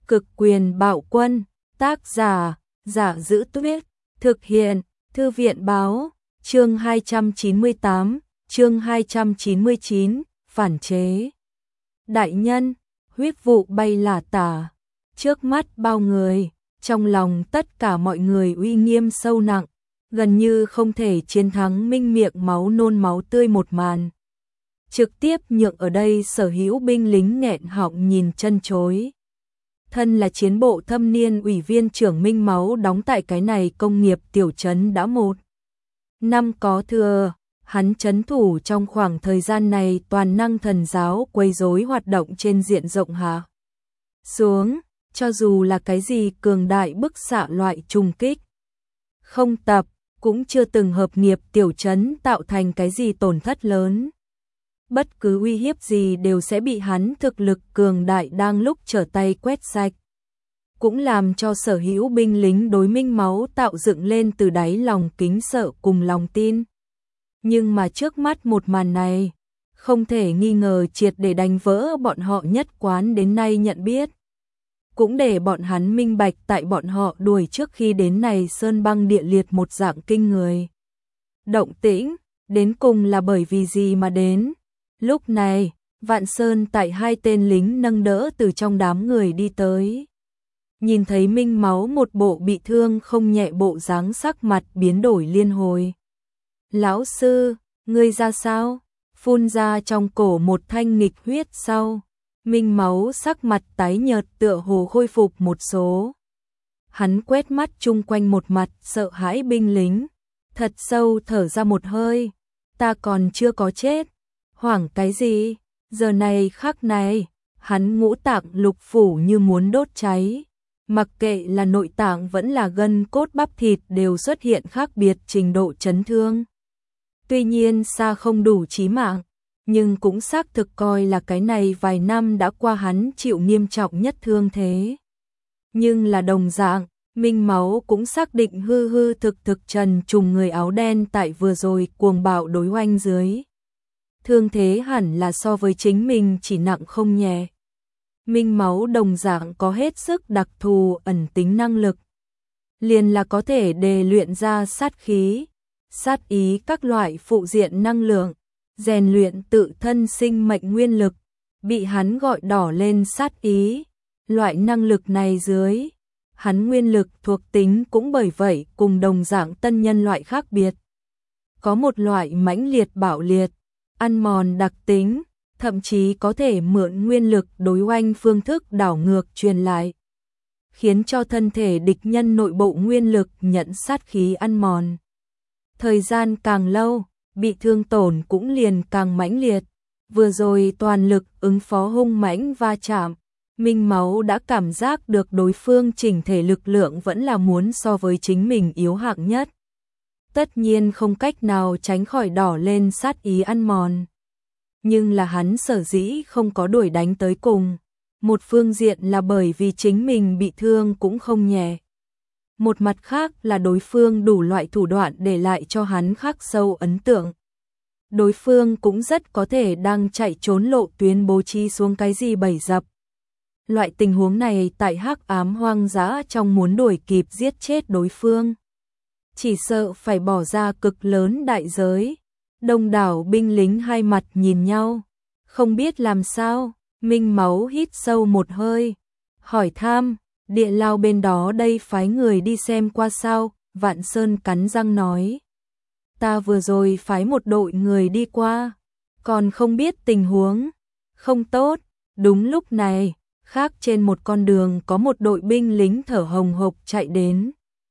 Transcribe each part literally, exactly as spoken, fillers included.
Cực quyền bạo quân, tác giả, Giả Giữ Tuyết, thực hiện, Thư viện Báo, chương hai trăm chín mươi tám, chương hai trăm chín mươi chín, phản chế. Đại nhân, huyết vụ bay lả tả, trước mắt bao người, trong lòng tất cả mọi người uy nghiêm sâu nặng, gần như không thể chiến thắng minh miệng máu nôn máu tươi một màn. Trực tiếp nhượng ở đây sở hữu binh lính nghẹn họng nhìn chân chối. Thân là chiến bộ thâm niên ủy viên trưởng Minh Máu đóng tại cái này công nghiệp tiểu trấn đã một năm có thừa, hắn trấn thủ trong khoảng thời gian này toàn năng thần giáo quấy rối hoạt động trên diện rộng hạ xuống, cho dù là cái gì cường đại bức xạ loại trùng kích. Không tập, cũng chưa từng hợp nghiệp tiểu trấn tạo thành cái gì tổn thất lớn. Bất cứ uy hiếp gì đều sẽ bị hắn thực lực cường đại đang lúc trở tay quét sạch. Cũng làm cho sở hữu binh lính đối Minh Máu tạo dựng lên từ đáy lòng kính sợ cùng lòng tin. Nhưng mà trước mắt một màn này, không thể nghi ngờ triệt để đánh vỡ bọn họ nhất quán đến nay nhận biết. Cũng để bọn hắn minh bạch tại bọn họ đuổi trước khi đến này sơn băng địa liệt một dạng kinh người. Động tĩnh, đến cùng là bởi vì gì mà đến. Lúc này, Vạn Sơn tại hai tên lính nâng đỡ từ trong đám người đi tới. Nhìn thấy Minh Máu một bộ bị thương không nhẹ bộ dáng sắc mặt biến đổi liên hồi. Lão sư, ngươi ra sao? Phun ra trong cổ một thanh nghịch huyết sau. Minh Máu sắc mặt tái nhợt tựa hồ khôi phục một số. Hắn quét mắt chung quanh một mặt sợ hãi binh lính. Thật sâu thở ra một hơi. Ta còn chưa có chết. Hoảng cái gì? Giờ này khắc này, hắn ngũ tạng lục phủ như muốn đốt cháy. Mặc kệ là nội tạng vẫn là gân cốt bắp thịt đều xuất hiện khác biệt trình độ chấn thương. Tuy nhiên xa không đủ chí mạng, nhưng cũng xác thực coi là cái này vài năm đã qua hắn chịu nghiêm trọng nhất thương thế. Nhưng là đồng dạng, Minh Máu cũng xác định hư hư thực thực trần trùng người áo đen tại vừa rồi cuồng bạo đối oanh dưới. Thương thế hẳn là so với chính mình chỉ nặng không nhẹ. Minh Máu đồng dạng có hết sức đặc thù ẩn tính năng lực. Liền là có thể đề luyện ra sát khí, sát ý các loại phụ diện năng lượng, rèn luyện tự thân sinh mệnh nguyên lực, bị hắn gọi đỏ lên sát ý. Loại năng lực này dưới, hắn nguyên lực thuộc tính cũng bởi vậy cùng đồng dạng tân nhân loại khác biệt. Có một loại mãnh liệt bạo liệt, ăn mòn đặc tính, thậm chí có thể mượn nguyên lực đối oanh phương thức đảo ngược truyền lại, khiến cho thân thể địch nhân nội bộ nguyên lực nhận sát khí ăn mòn. Thời gian càng lâu, bị thương tổn cũng liền càng mãnh liệt. Vừa rồi toàn lực ứng phó hung mãnh va chạm, Minh Máu đã cảm giác được đối phương chỉnh thể lực lượng vẫn là muốn so với chính mình yếu hạng nhất. Tất nhiên không cách nào tránh khỏi đỏ lên sát ý ăn mòn. Nhưng là hắn sở dĩ không có đuổi đánh tới cùng. Một phương diện là bởi vì chính mình bị thương cũng không nhẹ. Một mặt khác là đối phương đủ loại thủ đoạn để lại cho hắn khắc sâu ấn tượng. Đối phương cũng rất có thể đang chạy trốn lộ tuyến bố trí xuống cái gì bẫy dập. Loại tình huống này tại hắc ám hoang dã trong muốn đuổi kịp giết chết đối phương, chỉ sợ phải bỏ ra cực lớn đại giới. Đông đảo binh lính hai mặt nhìn nhau, không biết làm sao. Minh Máu hít sâu một hơi, hỏi thăm, địa lao bên đó đây phái người đi xem qua sao? Vạn Sơn cắn răng nói, ta vừa rồi phái một đội người đi qua, còn không biết tình huống không tốt. Đúng lúc này, khác trên một con đường có một đội binh lính thở hồng hộc chạy đến.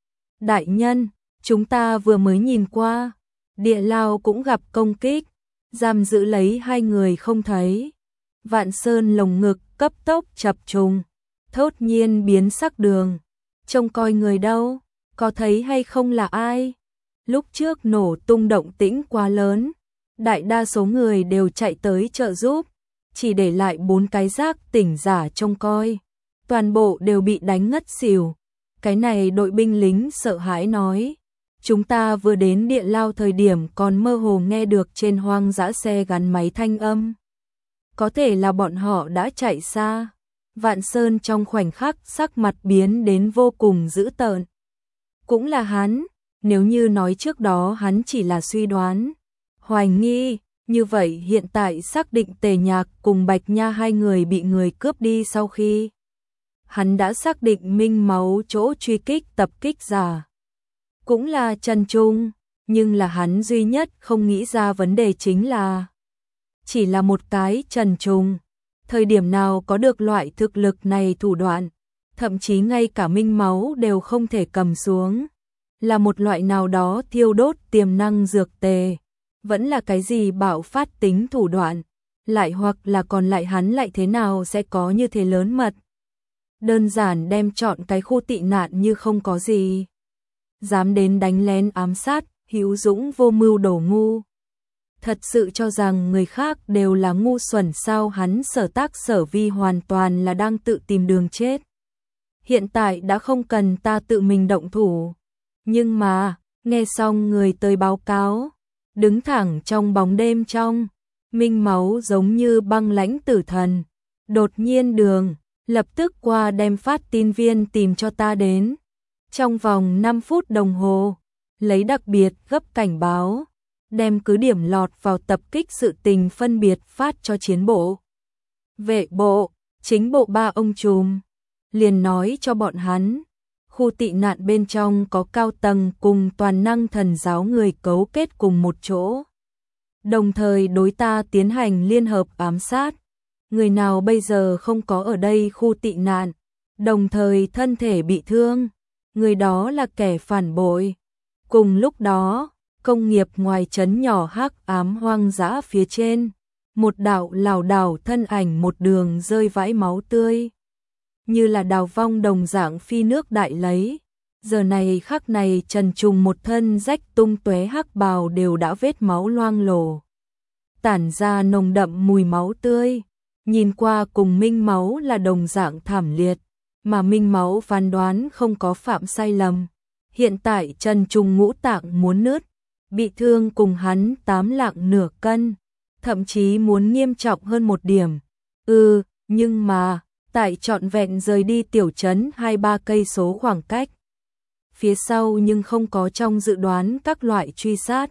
Đại nhân, chúng ta vừa mới nhìn qua, địa lao cũng gặp công kích, giam giữ lấy hai người không thấy. Vạn Sơn lồng ngực cấp tốc chập trùng, thốt nhiên biến sắc đường. Trông coi người đâu, có thấy hay không là ai? Lúc trước nổ tung động tĩnh quá lớn, đại đa số người đều chạy tới trợ giúp, chỉ để lại bốn cái giác tỉnh giả trông coi. Toàn bộ đều bị đánh ngất xỉu. Cái này đội binh lính sợ hãi nói, chúng ta vừa đến địa lao thời điểm còn mơ hồ nghe được trên hoang dã xe gắn máy thanh âm. Có thể là bọn họ đã chạy xa. Vạn Sơn trong khoảnh khắc sắc mặt biến đến vô cùng dữ tợn. Cũng là hắn, nếu như nói trước đó hắn chỉ là suy đoán, hoài nghi, như vậy hiện tại xác định Tề Nhạc cùng Bạch Nha hai người bị người cướp đi sau khi hắn đã xác định Minh Máu chỗ truy kích tập kích giả. Cũng là Trần Trung, nhưng là hắn duy nhất không nghĩ ra vấn đề chính là chỉ là một cái Trần Trung. Thời điểm nào có được loại thực lực này thủ đoạn, thậm chí ngay cả Minh Máu đều không thể cầm xuống. Là một loại nào đó thiêu đốt tiềm năng dược tề, vẫn là cái gì bạo phát tính thủ đoạn, lại hoặc là còn lại hắn lại thế nào sẽ có như thế lớn mật. Đơn giản đem chọn cái khu tị nạn như không có gì. Dám đến đánh lén ám sát, hữu dũng vô mưu đồ ngu. Thật sự cho rằng người khác đều là ngu xuẩn sao? Hắn Sở Tác Sở Vi hoàn toàn là đang tự tìm đường chết. Hiện tại đã không cần ta tự mình động thủ. Nhưng mà, nghe xong người tới báo cáo, đứng thẳng trong bóng đêm trong, Minh Máu giống như băng lãnh tử thần. Đột nhiên đường, lập tức qua đem phát tin viên tìm cho ta đến. Trong vòng năm phút đồng hồ, lấy đặc biệt gấp cảnh báo, đem cứ điểm lọt vào tập kích sự tình phân biệt phát cho chiến bộ, vệ bộ, chính bộ ba ông trùm. Liền nói cho bọn hắn, khu tị nạn bên trong có cao tầng cùng toàn năng thần giáo người cấu kết cùng một chỗ. Đồng thời đối ta tiến hành liên hợp ám sát. Người nào bây giờ không có ở đây khu tị nạn, đồng thời thân thể bị thương, người đó là kẻ phản bội. Cùng lúc đó, công nghiệp ngoài trấn nhỏ hắc ám hoang dã phía trên, một đạo lảo đảo thân ảnh một đường rơi vãi máu tươi, như là đào vong đồng dạng phi nước đại lấy. Giờ này khắc này Trần Trùng một thân rách tung tóe hắc bào đều đã vết máu loang lổ, tản ra nồng đậm mùi máu tươi, nhìn qua cùng Minh Máu là đồng dạng thảm liệt, mà Minh Máu phán đoán không có phạm sai lầm. Hiện tại Trần Trùng ngũ tạng muốn nứt, bị thương cùng hắn tám lạng nửa cân, thậm chí muốn nghiêm trọng hơn một điểm. Ừ, nhưng mà, tại trọn vẹn rời đi tiểu trấn hai ba cây số khoảng cách. Phía sau nhưng không có trong dự đoán các loại truy sát.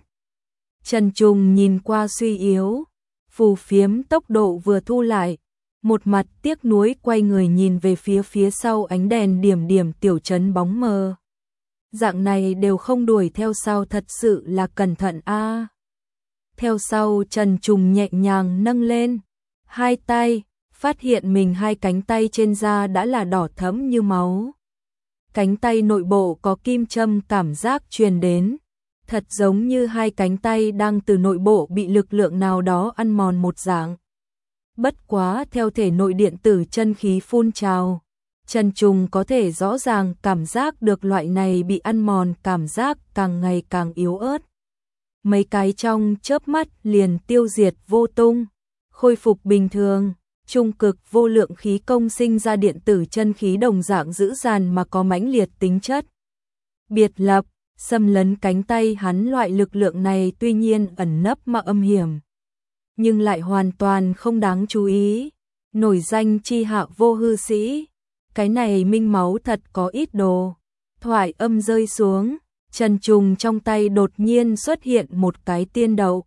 Trần Trùng nhìn qua suy yếu, phù phiếm tốc độ vừa thu lại, một mặt tiếc nuối quay người nhìn về phía phía sau ánh đèn điểm điểm tiểu trấn bóng mờ. Dạng này đều không đuổi theo sau, thật sự là cẩn thận a. À. Theo sau Trần Trùng nhẹ nhàng nâng lên hai tay, phát hiện mình hai cánh tay trên da đã là đỏ thẫm như máu. Cánh tay nội bộ có kim châm cảm giác truyền đến, thật giống như hai cánh tay đang từ nội bộ bị lực lượng nào đó ăn mòn một dạng. Bất quá theo thể nội điện tử chân khí phun trào, Trần Trùng có thể rõ ràng cảm giác được loại này bị ăn mòn cảm giác càng ngày càng yếu ớt. Mấy cái trong chớp mắt liền tiêu diệt vô tung, khôi phục bình thường. Trung cực vô lượng khí công sinh ra điện tử chân khí đồng dạng dữ dằn mà có mãnh liệt tính chất biệt lập, xâm lấn cánh tay hắn. Loại lực lượng này tuy nhiên ẩn nấp mà âm hiểm, nhưng lại hoàn toàn không đáng chú ý. Nổi danh chi hạ vô hư sĩ, cái này Minh Máu thật có ít đồ. Thoại âm rơi xuống, Trần Trùng trong tay đột nhiên xuất hiện một cái tiên đậu,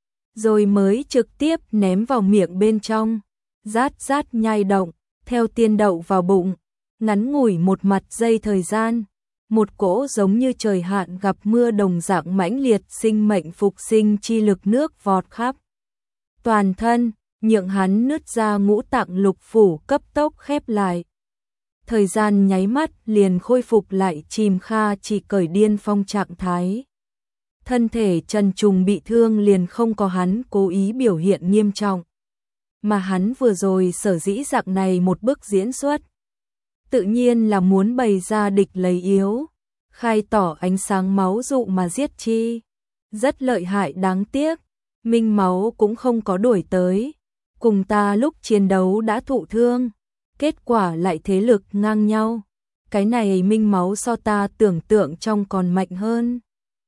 rồi mới trực tiếp ném vào miệng bên trong. Rát rát nhai động, theo tiên đậu vào bụng, ngắn ngủi một mặt giây thời gian, một cỗ giống như trời hạn gặp mưa đồng dạng mãnh liệt sinh mệnh phục sinh chi lực nước vọt khắp toàn thân, nhượng hắn nứt ra ngũ tạng lục phủ cấp tốc khép lại. Thời gian nháy mắt liền khôi phục lại chìm kha chỉ cởi điên phong trạng thái. Thân thể Trần Trùng bị thương liền không có hắn cố ý biểu hiện nghiêm trọng, mà hắn vừa rồi sở dĩ dạng này một bước diễn xuất, tự nhiên là muốn bày ra địch lấy yếu, khai tỏ ánh sáng máu dụ mà giết chi. Rất lợi hại, đáng tiếc, Minh Máu cũng không có đuổi tới, cùng ta lúc chiến đấu đã thụ thương, kết quả lại thế lực ngang nhau. Cái này Minh Máu so ta tưởng tượng trong còn mạnh hơn.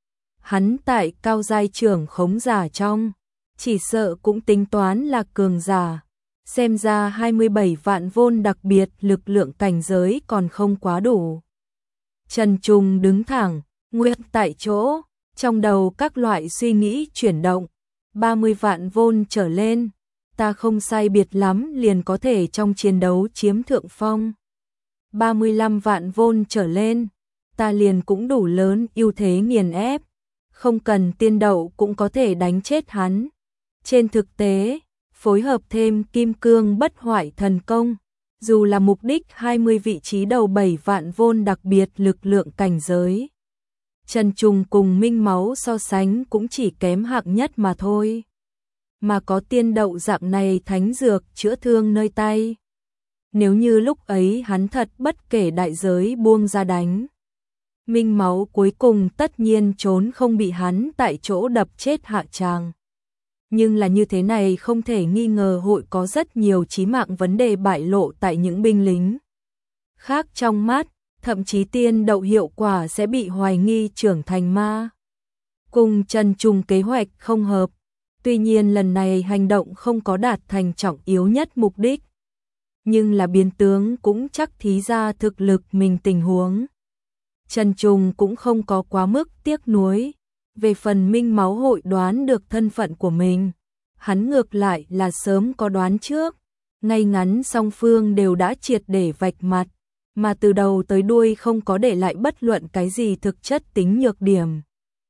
Hắn tại cao giai trưởng khống giả trong, chỉ sợ cũng tính toán là cường giả. xem ra hai mươi bảy vạn vôn đặc biệt lực lượng cảnh giới còn không quá đủ. Trần Trùng đứng thẳng, nguyên tại chỗ, trong đầu các loại suy nghĩ chuyển động, ba mươi vạn vôn trở lên, ta không sai biệt lắm liền có thể trong chiến đấu chiếm thượng phong. ba mươi lăm vạn vôn trở lên, ta liền cũng đủ lớn ưu thế nghiền ép, không cần tiên đậu cũng có thể đánh chết hắn. Trên thực tế, phối hợp thêm kim cương bất hoại thần công, dù là mục đích hai mươi vị trí đầu bảy vạn vôn đặc biệt lực lượng cảnh giới. Trần Trùng cùng Minh Máu so sánh cũng chỉ kém hạng nhất mà thôi. Mà có tiên đậu dạng này thánh dược chữa thương nơi tay. Nếu như lúc ấy hắn thật bất kể đại giới buông ra đánh, Minh Máu cuối cùng tất nhiên trốn không bị hắn tại chỗ đập chết hạ tràng. Nhưng là như thế này không thể nghi ngờ hội có rất nhiều chí mạng vấn đề bại lộ tại những binh lính khác trong mắt, thậm chí tiên đậu hiệu quả sẽ bị hoài nghi trưởng thành ma. Cùng Trần Trùng kế hoạch không hợp, tuy nhiên lần này hành động không có đạt thành trọng yếu nhất mục đích. Nhưng là biến tướng cũng chắc thí ra thực lực mình tình huống. Trần Trùng cũng không có quá mức tiếc nuối. Về phần Minh Máu hội đoán được thân phận của mình, hắn ngược lại là sớm có đoán trước, ngay ngắn song phương đều đã triệt để vạch mặt, mà từ đầu tới đuôi không có để lại bất luận cái gì thực chất tính nhược điểm.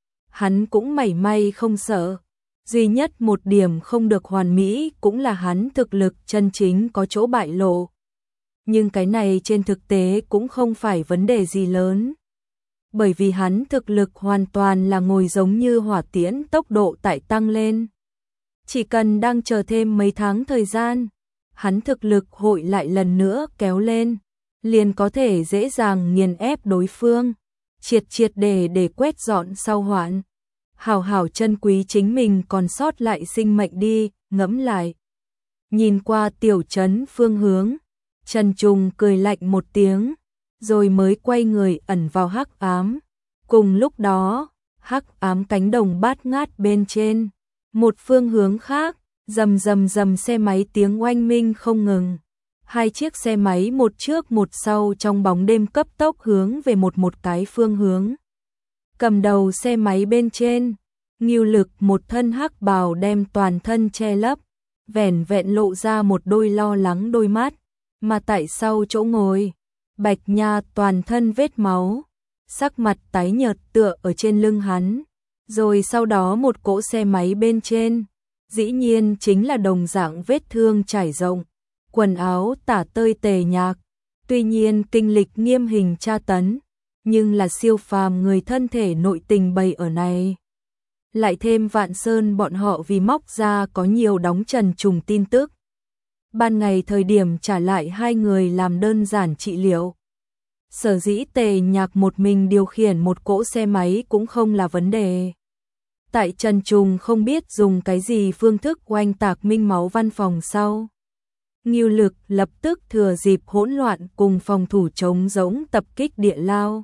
Hắn cũng mảy may không sợ, duy nhất một điểm không được hoàn mỹ cũng là hắn thực lực chân chính có chỗ bại lộ. Nhưng cái này trên thực tế cũng không phải vấn đề gì lớn. Bởi vì hắn thực lực hoàn toàn là ngồi giống như hỏa tiễn tốc độ tại tăng lên. Chỉ cần đang chờ thêm mấy tháng thời gian, hắn thực lực hội lại lần nữa kéo lên, liền có thể dễ dàng nghiền ép đối phương, triệt triệt để để quét dọn sau hoạn. Hảo hảo chân quý chính mình còn sót lại sinh mệnh đi, ngẫm lại. Nhìn qua tiểu trấn phương hướng, Trần Trùng cười lạnh một tiếng, rồi mới quay người ẩn vào hắc ám. Cùng lúc đó, hắc ám cánh đồng bát ngát bên trên, một phương hướng khác, rầm rầm rầm xe máy tiếng oanh minh không ngừng. Hai chiếc xe máy một trước một sau trong bóng đêm cấp tốc hướng về một một cái phương hướng. Cầm đầu xe máy bên trên, Ngưu Lực một thân hắc bào đem toàn thân che lấp, vẻn vẹn lộ ra một đôi lo lắng đôi mắt, mà tại sau chỗ ngồi, Bạch Nha toàn thân vết máu, sắc mặt tái nhợt tựa ở trên lưng hắn, rồi sau đó một cỗ xe máy bên trên, dĩ nhiên chính là đồng dạng vết thương trải rộng, quần áo tả tơi tề nhạc, tuy nhiên kinh lịch nghiêm hình tra tấn, nhưng là siêu phàm người thân thể nội tình bày ở này. Lại thêm Vạn Sơn bọn họ vì móc ra có nhiều đóng Trần Trùng tin tức. Ban ngày thời điểm trả lại hai người làm đơn giản trị liệu. Sở dĩ tề nhạc một mình điều khiển một cỗ xe máy cũng không là vấn đề. Tại Trần Trùng không biết dùng cái gì phương thức oanh tạc Minh Máu văn phòng sau. Ngưu Lực lập tức thừa dịp hỗn loạn cùng phòng thủ chống giống tập kích địa lao.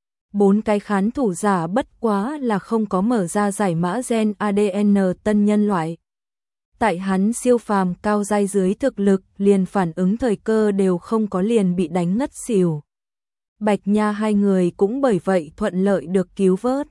Bốn cái khán thủ giả bất quá là không có mở ra giải mã gen a đê en tân nhân loại. Tại hắn siêu phàm cao giai dưới thực lực liền phản ứng thời cơ đều không có liền bị đánh ngất xỉu. Bạch Nha hai người cũng bởi vậy thuận lợi được cứu vớt.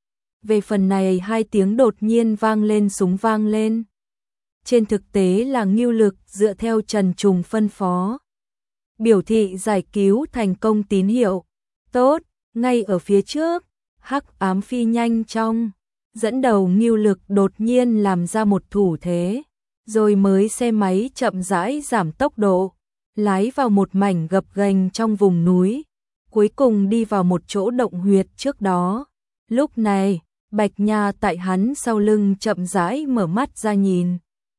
Về phần này hai tiếng đột nhiên vang lên súng vang lên. Trên thực tế là Ngưu Lực dựa theo Trần Trùng phân phó. Biểu thị giải cứu thành công tín hiệu. Tốt, ngay ở phía trước, hắc ám phi nhanh trong. Dẫn đầu Ngưu Lực đột nhiên làm ra một thủ thế. Rồi mới xe máy chậm rãi giảm tốc độ. Lái vào một mảnh gập ghềnh trong vùng núi. Cuối cùng đi vào một chỗ động huyệt trước đó. Lúc này, Bạch Nha tại hắn sau lưng chậm rãi mở mắt ra nhìn.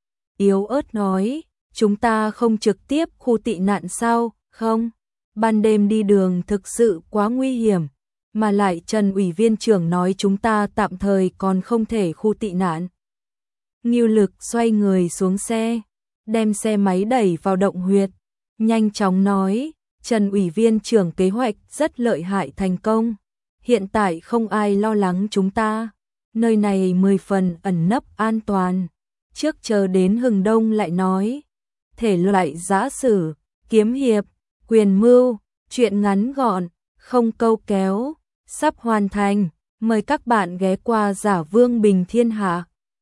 Yếu ớt nói, chúng ta không trực tiếp khu tị nạn sao, không? Ban đêm đi đường thực sự quá nguy hiểm, mà lại Trần ủy viên trưởng nói chúng ta tạm thời còn không thể khu tị nạn. Ngưu Lực xoay người xuống xe, đem xe máy đẩy vào động huyệt, nhanh chóng nói, Trần ủy viên trưởng kế hoạch rất lợi hại thành công, hiện tại không ai lo lắng chúng ta, nơi này mười phần ẩn nấp an toàn. Trước chờ đến hừng đông lại nói, thể loại giã sử, kiếm hiệp, quyền mưu, truyện ngắn gọn, không câu kéo, sắp hoàn thành. Mời các bạn ghé qua Giả Vương Bình Thiên Hạ.